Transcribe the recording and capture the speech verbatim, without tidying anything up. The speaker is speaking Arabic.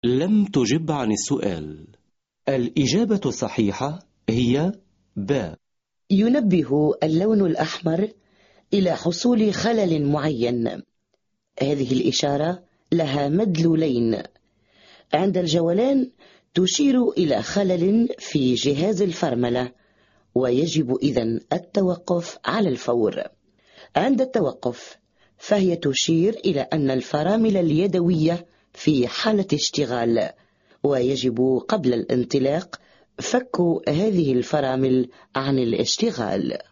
لم تجب عن السؤال. الإجابة الصحيحة هي ب. ينبه اللون الأحمر إلى حصول خلل معين. هذه الإشارة لها مدلولين. عند الجولان تشير إلى خلل في جهاز الفرملة، ويجب إذن التوقف على الفور. عند التوقف فهي تشير إلى أن الفرامل اليدوية في حالة اشتغال، ويجب قبل الانطلاق فك هذه الفرامل عن الاشتغال.